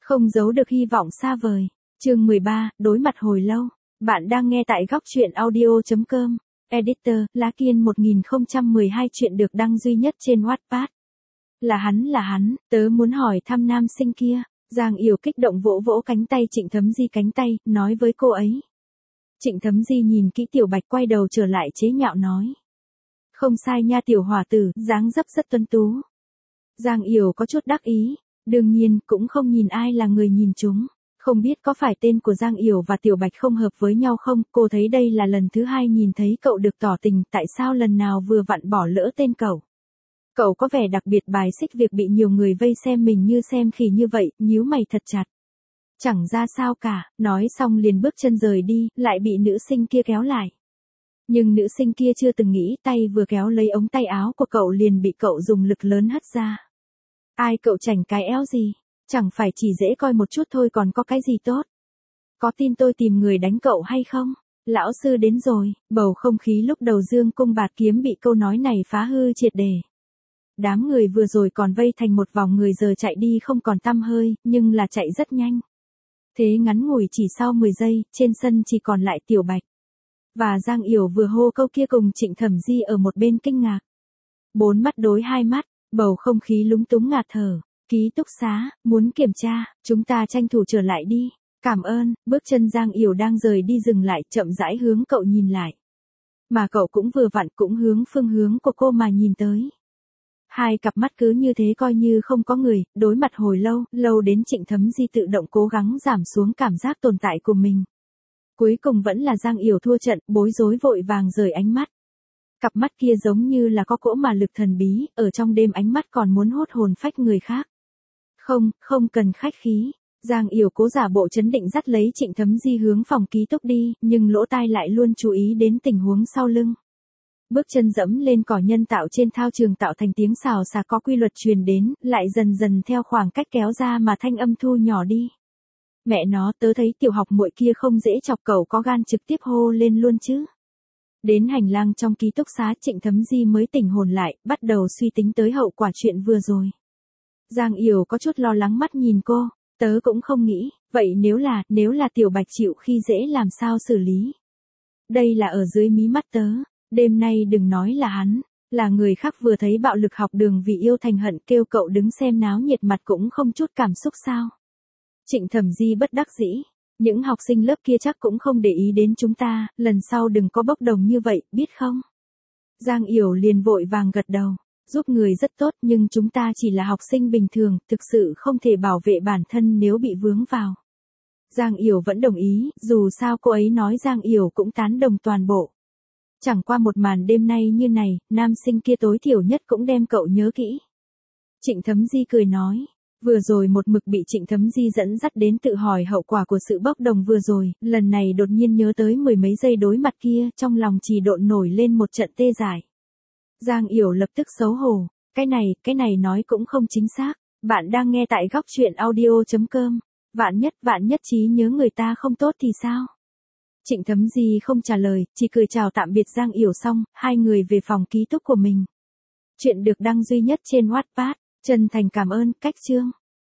Không giấu được hy vọng xa vời. Chương 13, đối mặt hồi lâu. Bạn đang nghe tại góc truyện audio.com. Editor, Lá Kiên 1012 chuyện được đăng duy nhất trên Wattpad. Là hắn, tớ muốn hỏi thăm nam sinh kia. Giang Yểu kích động vỗ vỗ cánh tay Trịnh Thấm Di cánh tay, nói với cô ấy. Trịnh Thấm Di nhìn kỹ Tiểu Bạch quay đầu trở lại chế nhạo nói. Không sai nha tiểu hỏa tử, dáng dấp rất tuấn tú. Giang Yểu có chút đắc ý. Đương nhiên, cũng không nhìn ai là người nhìn chúng. Không biết có phải tên của Giang Yểu và Tiểu Bạch không hợp với nhau không, cô thấy đây là lần thứ hai nhìn thấy cậu được tỏ tình, tại sao lần nào vừa vặn bỏ lỡ tên cậu. Cậu có vẻ đặc biệt bài xích việc bị nhiều người vây xem mình như xem khỉ như vậy, nhíu mày thật chặt. Chẳng ra sao cả, nói xong liền bước chân rời đi, lại bị nữ sinh kia kéo lại. Nhưng nữ sinh kia chưa từng nghĩ, tay vừa kéo lấy ống tay áo của cậu liền bị cậu dùng lực lớn hất ra. Ai cậu chảnh cái éo gì? Chẳng phải chỉ dễ coi một chút thôi còn có cái gì tốt. Có tin tôi tìm người đánh cậu hay không? Lão sư đến rồi, bầu không khí lúc đầu dương cung bạt kiếm bị câu nói này phá hư triệt để. Đám người vừa rồi còn vây thành một vòng người giờ chạy đi không còn tăm hơi, nhưng là chạy rất nhanh. Thế ngắn ngủi chỉ sau 10 giây, trên sân chỉ còn lại Tiểu Bạch. Và Giang Yểu vừa hô câu kia cùng Trịnh Thẩm Di ở một bên kinh ngạc. 4 mắt đối 2 mắt, bầu không khí lúng túng ngạt thở. Ký túc xá, muốn kiểm tra, chúng ta tranh thủ trở lại đi. Cảm ơn, bước chân Giang Yểu đang rời đi dừng lại, chậm rãi hướng cậu nhìn lại. Mà cậu cũng vừa vặn cũng hướng phương hướng của cô mà nhìn tới. Hai cặp mắt cứ như thế coi như không có người, đối mặt hồi lâu, lâu đến Trịnh Thấm Di tự động cố gắng giảm xuống cảm giác tồn tại của mình. Cuối cùng vẫn là Giang Yểu thua trận, bối rối vội vàng rời ánh mắt. Cặp mắt kia giống như là có cỗ mà lực thần bí, ở trong đêm ánh mắt còn muốn hút hồn phách người khác. Không cần khách khí. Giang Yểu cố giả bộ chấn định dắt lấy Trịnh Thấm Di hướng phòng ký túc đi, nhưng lỗ tai lại luôn chú ý đến tình huống sau lưng. Bước chân dẫm lên cỏ nhân tạo trên thao trường tạo thành tiếng xào xạc có quy luật truyền đến, lại dần dần theo khoảng cách kéo ra mà thanh âm thu nhỏ đi. Mẹ nó, tớ thấy tiểu học muội kia không dễ chọc, cậu có gan trực tiếp hô lên luôn chứ. Đến hành lang trong ký túc xá Trịnh Thấm Di mới tỉnh hồn lại, bắt đầu suy tính tới hậu quả chuyện vừa rồi. Giang Yểu có chút lo lắng mắt nhìn cô, tớ cũng không nghĩ, vậy nếu là Tiểu Bạch chịu khi dễ làm sao xử lý. Đây là ở dưới mí mắt tớ, đêm nay đừng nói là hắn, là người khác vừa thấy bạo lực học đường vì yêu thành hận kêu cậu đứng xem náo nhiệt mặt cũng không chút cảm xúc sao. Trịnh Thẩm Di bất đắc dĩ, những học sinh lớp kia chắc cũng không để ý đến chúng ta, lần sau đừng có bốc đồng như vậy, biết không? Giang Yểu liền vội vàng gật đầu. Giúp người rất tốt nhưng chúng ta chỉ là học sinh bình thường, thực sự không thể bảo vệ bản thân nếu bị vướng vào. Giang Yểu vẫn đồng ý, dù sao cô ấy nói Giang Yểu cũng tán đồng toàn bộ. Chẳng qua một màn đêm nay như này, nam sinh kia tối thiểu nhất cũng đem cậu nhớ kỹ. Trịnh Thấm Di cười nói, vừa rồi một mực bị Trịnh Thấm Di dẫn dắt đến tự hỏi hậu quả của sự bốc đồng vừa rồi, lần này đột nhiên nhớ tới 10 mấy giây đối mặt kia, trong lòng chỉ độn nổi lên một trận tê dại. Giang Yểu lập tức xấu hổ, cái này nói cũng không chính xác, bạn đang nghe tại góc truyện audio.com, vạn nhất trí nhớ người ta không tốt thì sao? Trịnh Thấm Di không trả lời, chỉ cười chào tạm biệt Giang Yểu xong, hai người về phòng ký túc của mình. Chuyện được đăng duy nhất trên Wattpad, chân thành cảm ơn, cách chương.